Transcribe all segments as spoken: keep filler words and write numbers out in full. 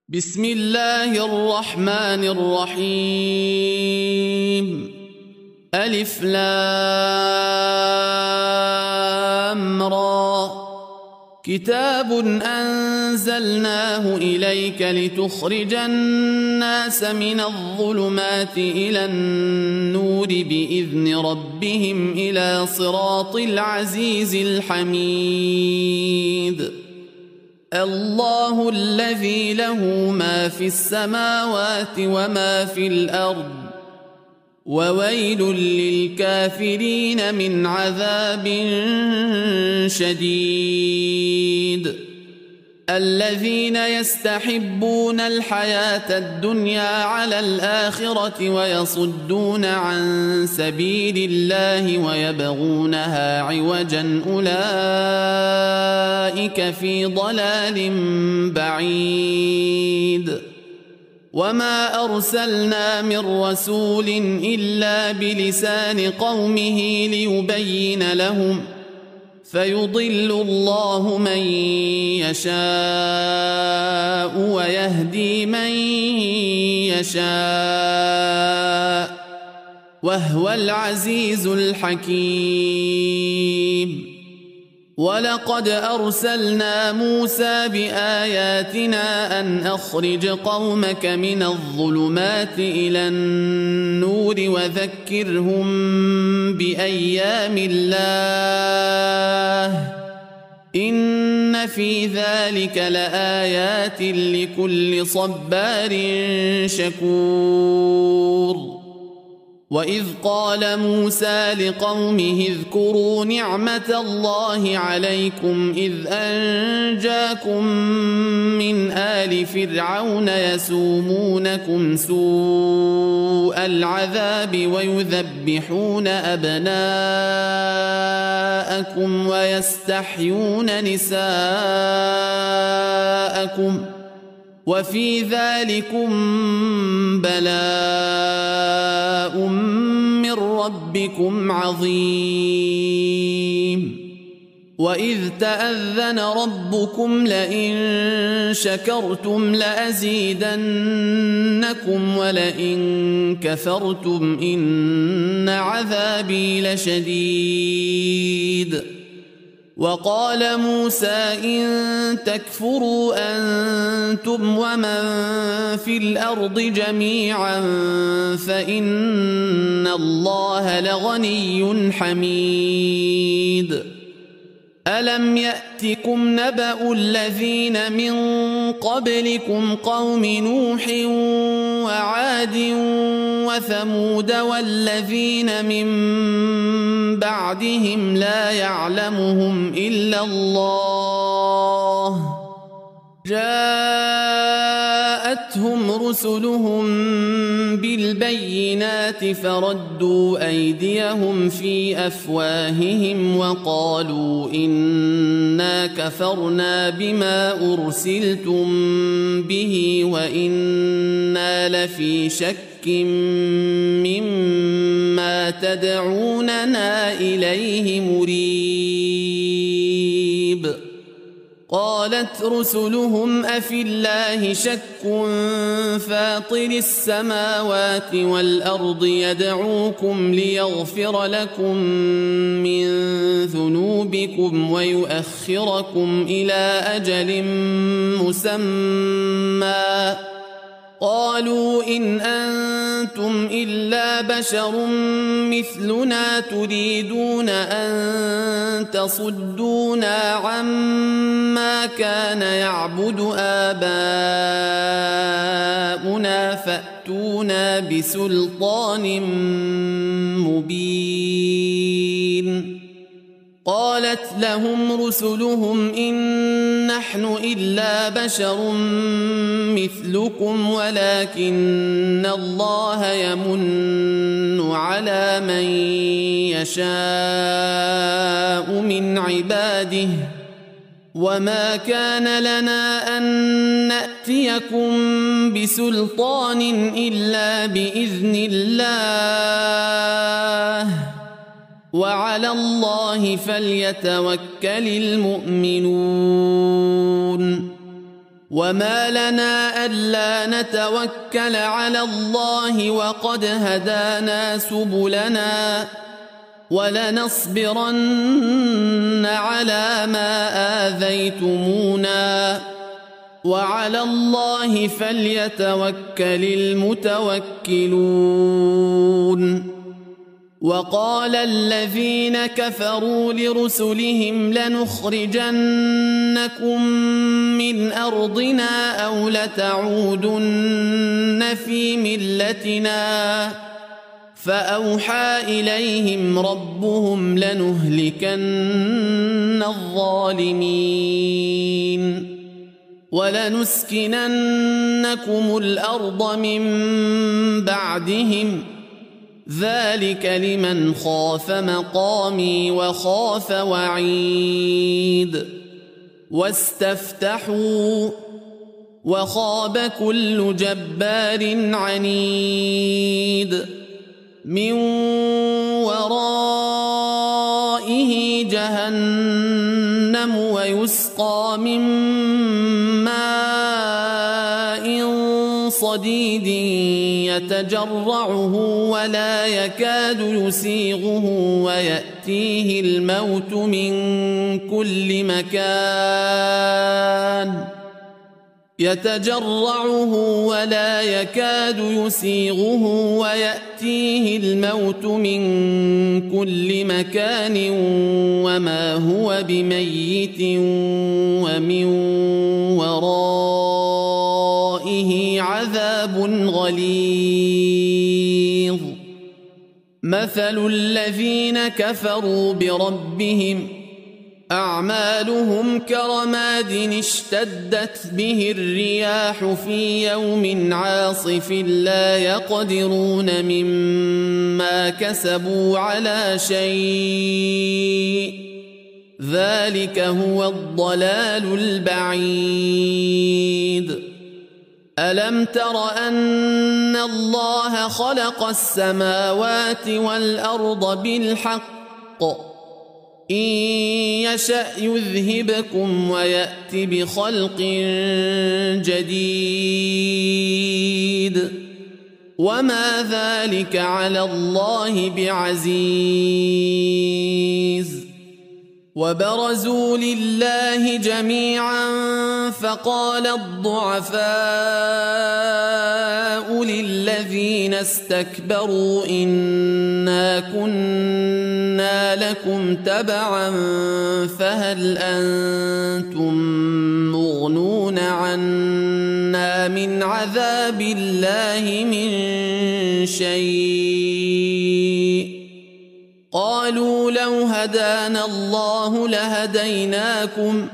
بسم الله الرحمن الرحيم. ألف لام را. كتاب أنزلناه إليك لتخرج الناس من الظلمات إلى النور بإذن ربهم إلى صراط العزيز الحميد. الله الذي له ما في السماوات وما في الأرض وويل للكافرين من عذاب شديد. الذين يستحبون الحياة الدنيا على الآخرة ويصدون عن سبيل الله ويبغونها عوجا أولئك في ضلال بعيد. وما أرسلنا من رسول إلا بلسان قومه ليبين لهم فيضل الله من يشاء ويهدي من يشاء وهو العزيز الحكيم. ولقد أرسلنا موسى بآياتنا أن أخرج قومك من الظلمات إلى النور وذكرهم بأيام الله إن في ذلك لآيات لكل صبار شكور. وإذ قال موسى لقومه اذكروا نعمة الله عليكم إذ أنجاكم من آل فرعون يسومونكم سوء العذاب ويذبحون أبناءكم ويستحيون نساءكم وفي ذلكم بلاء من ربكم عظيم. وإذ تأذن ربكم لئن شكرتم لأزيدنكم ولئن كفرتم إن عذابي لشديد. وقال موسى إن تكفروا أنتم ومن في الأرض جميعا فإن الله لغني حميد. ألم يأتكم نبأ الذين من قبلكم قوم نوح وعاد وثمود والذين من بعدهم لا يعلمهم إلا الله جاءتهم رسلهم بالبينات فردوا أيديهم في أفواههم وقالوا إنا كفرنا بما أرسلتم به وإنا لفي شك مما تدعوننا إليه مريب. قالت رسلهم أفي الله شك فاطر السماوات والأرض يدعوكم ليغفر لكم من ذنوبكم ويؤخركم إلى أجل مسمى قالوا إن أنتم إلا بشر مثلنا تريدون أن تصدونا عما كان يعبد آباؤنا فأتونا بسلطان مبين. قالت لهم رسلهم إن نحن إلا بشر مثلكم ولكن الله يمن على من يشاء من عباده وما كان لنا أن نأتيكم بسلطان إلا بإذن الله وعلى الله فليتوكل المؤمنون. وما لنا ألا نتوكل على الله وقد هدانا سبلنا ولنصبرن على ما آذيتمونا وعلى الله فليتوكل المتوكلون. وقال الذين كفروا لرسلهم لنخرجنكم من أرضنا أو لتعودن في ملتنا فأوحى إليهم ربهم لنهلكن الظالمين ولنسكننكم الأرض من بعدهم ذلك لمن خاف مقامي وخاف وعيد. واستفتحوا وخاب كل جبار عنيد من ورائه جهنم ويسقى من ماء صديد يتجرعه ولا يكاد يسيغه ويأتيه الموت من كل مكان يتجرعه ولا يكاد يسيغه ويأتيه الموت من كل مكان وما هو بميت ومن ورائه عذاب غليظ. مثل الذين كفروا بربهم أعمالهم كرماد اشتدت به الرياح في يوم عاصف لا يقدرون مما كسبوا على شيء ذلك هو الضلال البعيد. ألم تر أن الله خلق السماوات والأرض بالحق إن يشأ يذهبكم ويأت بخلق جديد وما ذلك على الله بعزيز. وبرزوا لله جميعا فقال الضعفاء للذين استكبروا إنا كنا لكم تبعا فهل أنتم مغنون عنا من عذاب الله من شيء قالوا لو هدانا الله لهديناكم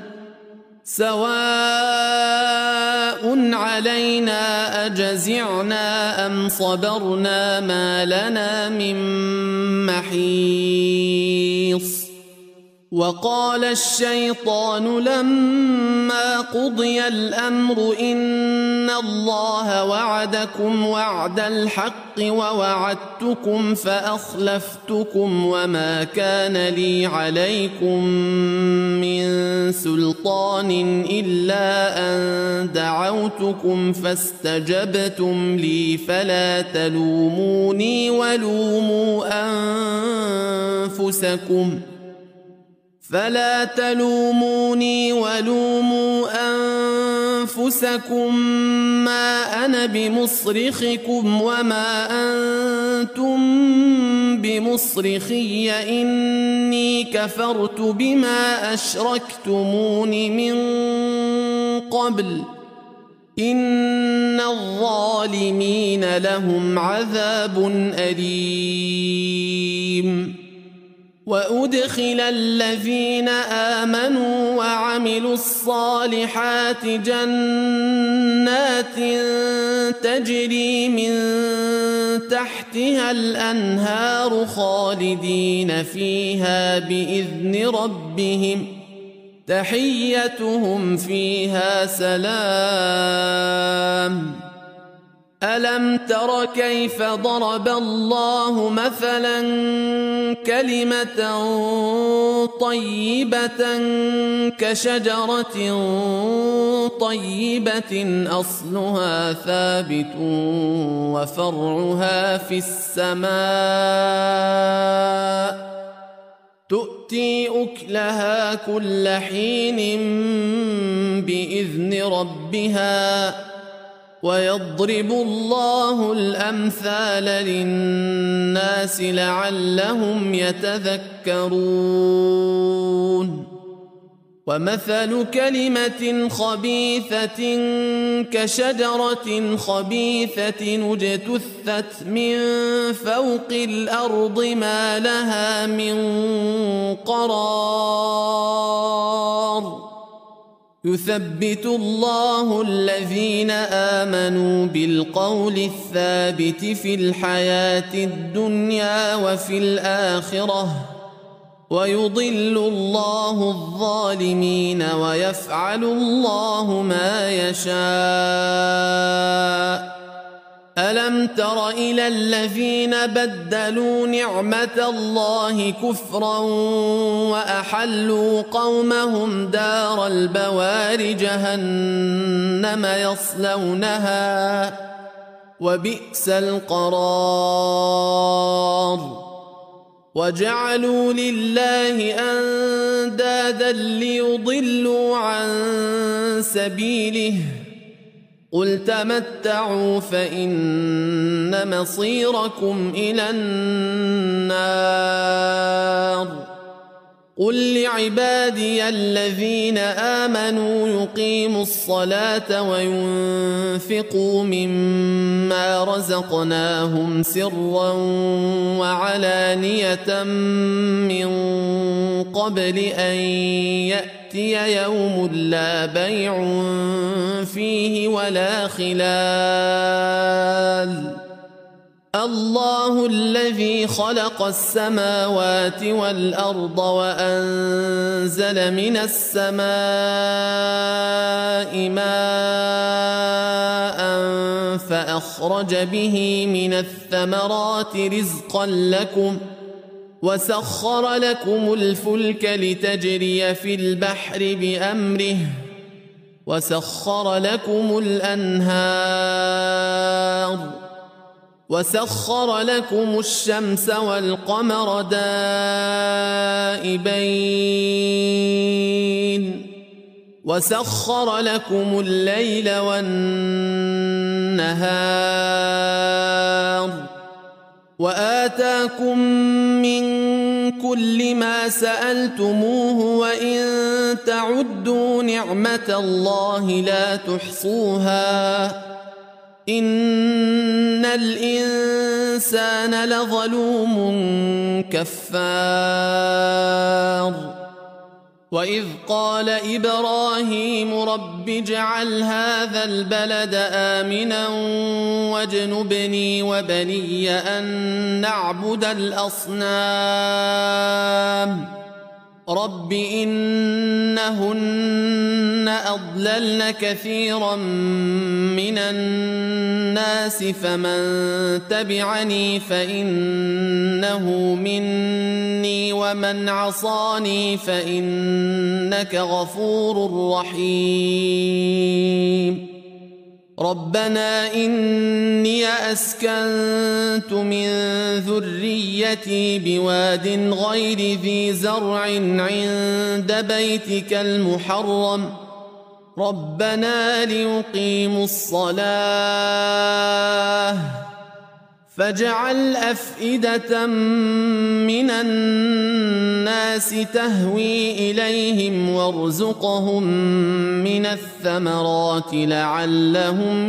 سواء علينا أجزعنا أم صبرنا ما لنا من محيص. وقال الشيطان لما قضي الأمر إن الله وعدكم وعد الحق ووعدتكم فأخلفتكم وما كان لي عليكم من سلطان إلا أن دعوتكم فاستجبتم لي فلا تلوموني ولوموا أنفسكم فلا تلوموني ولوموا أنفسكم ما أنا بمصرخكم وما أنتم بمصرخي إني كفرت بما أشركتمون من قبل إن الظالمين لهم عذاب أليم. وأدخل الذين آمنوا وعملوا الصالحات جنات تجري من تحتها الأنهار خالدين فيها بإذن ربهم تحيتهم فيها سلام ألم تر كيف ضرب الله مثلا كلمة طيبة كشجرة طيبة أصلها ثابت وفرعها في السماء تؤتي أكلها كل حين بإذن ربها ويضرب الله الأمثال للناس لعلهم يتذكرون ومثل كلمة خبيثة كشجرة خبيثة اجتثت من فوق الأرض ما لها من قرار يثبت الله الذين آمنوا بالقول الثابت في الحياة الدنيا وفي الآخرة ويضل الله الظالمين ويفعل الله ما يشاء ألم تر إلى الذين بدلوا نعمة الله كفرا وأحلوا قومهم دار البوار جهنم يصلونها وبئس القرار وجعلوا لله أندادا ليضلوا عن سبيله قل تمتعوا فإن مصيركم إلى النار قل لعبادي الذين آمنوا يقيموا الصلاة وينفقوا مما رزقناهم سرا وعلانية من قبل أن يأتي يوم لا بيع فيه ولا خلال الله الذي خلق السماوات والأرض وأنزل من السماء ماء فأخرج به من الثمرات رزقا لكم وسخر لكم الفلك لتجري في البحر بأمره وسخر لكم الأنهار وسخر لكم الشمس والقمر دائبين وسخر لكم الليل والنهار وآتاكم من كل ما سألتموه وإن تعدوا نعمة الله لا تحصوها إن الإنسان لظلوم كفار وإذ قال إبراهيم رب اجعل هذا البلد آمنا واجنبني وبني أن نعبد الأصنام رب إنهن أضللن كثيرا من الناس فمن تبعني فإنه مني ومن عصاني فإنك غفور رحيم ربنا إني أسكنت من ذريتي بواد غير ذي زرع عند بيتك المحرم ربنا ليقيموا الصلاة فاجعل أفئدة من الناس تهوي إليهم وارزقهم من الثمرات لعلهم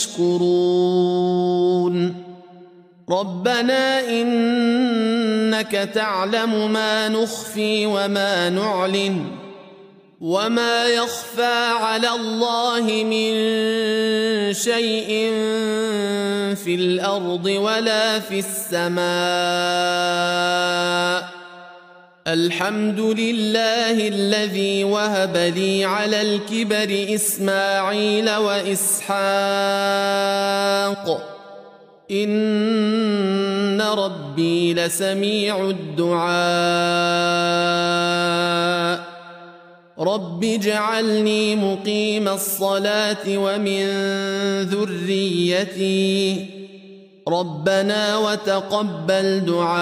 يشكرون ربنا إنك تعلم ما نخفي وما نعلن وما يخفى على الله من شيء في الأرض ولا في السماء الحمد لله الذي وهب لي على الكبر إسماعيل وإسحاق إن ربي لسميع الدعاء رب اجعلني مقيم الصلاة ومن ذريتي ربنا وتقبل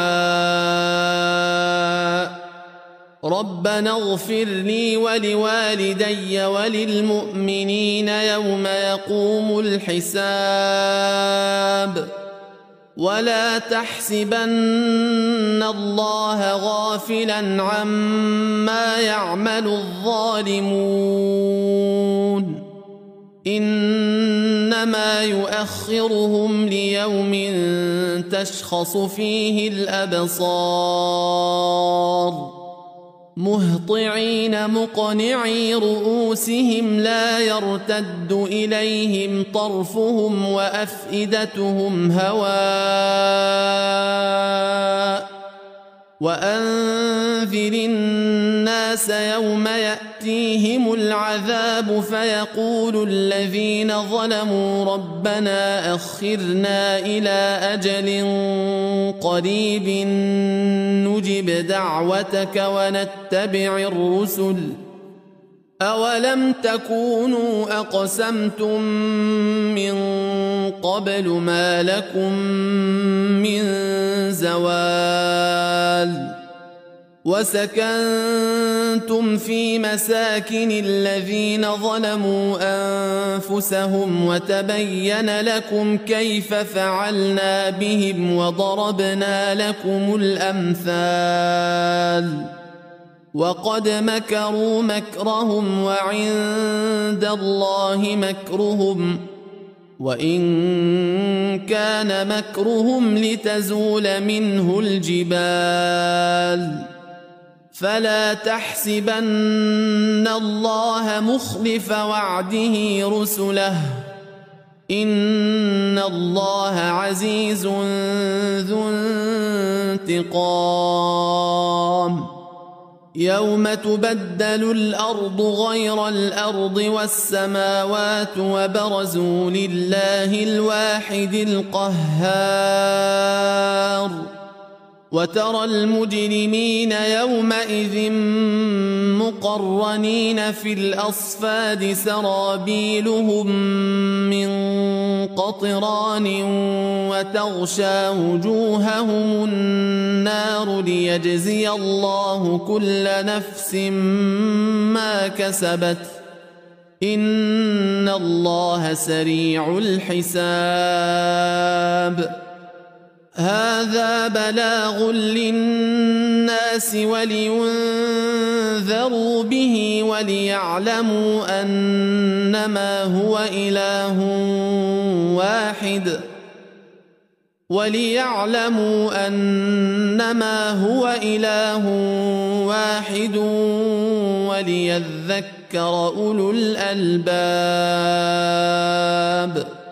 دعاء ربنا اغفر لي ولوالدي وللمؤمنين يوم يقوم الحساب ولا تحسبن الله غافلا عما يعمل الظالمون إنما يؤخرهم ليوم تشخص فيه الأبصار مهطعين مقنعي رؤوسهم لا يرتد إليهم طرفهم وأفئدتهم هواء وأنذر الناس يوم يأتيهم العذاب فيقول الذين ظلموا ربنا أخرنا إلى أجل قريب نجب دعوتك ونتبع الرسل أولم تكونوا أقسمتم من قبل ما لكم من زوال وسكنتم في مساكن الذين ظلموا أنفسهم وتبين لكم كيف فعلنا بهم وضربنا لكم الأمثال وقد مكروا مكرهم وعند الله مكرهم وإن كان مكرهم لتزول منه الجبال فلا تحسبن الله مخلف وعده رسله إن الله عزيز ذو انتقام يوم تبدل الأرض غير الأرض والسماوات وبرزوا لله الواحد القهار وترى المجرمين يومئذ مقرنين في الأصفاد سرابيلهم من قطران وتغشى وجوههم النار ليجزي الله كل نفس ما كسبت إن الله سريع الحساب هذا بلاغ للناس ولينذروا به وليعلموا أنما هو إله واحد وليعلموا أنما هو إله واحد وليذكر أولو الألباب